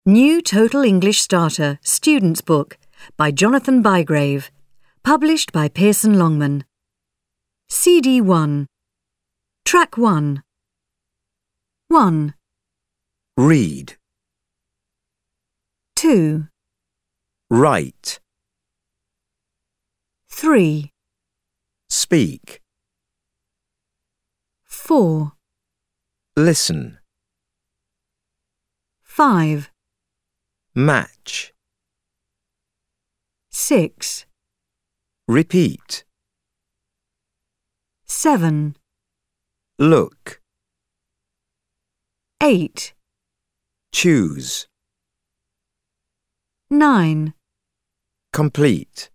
New Total English Starter Student's Book by Jonathan Bygrave, published by Pearson Longman. CD 1. Track 1. 1. Read. 2. Write. 3. Speak. 4. Listen. 5. Match. 6. Repeat. 7. Look. 8. Choose. 9. Complete.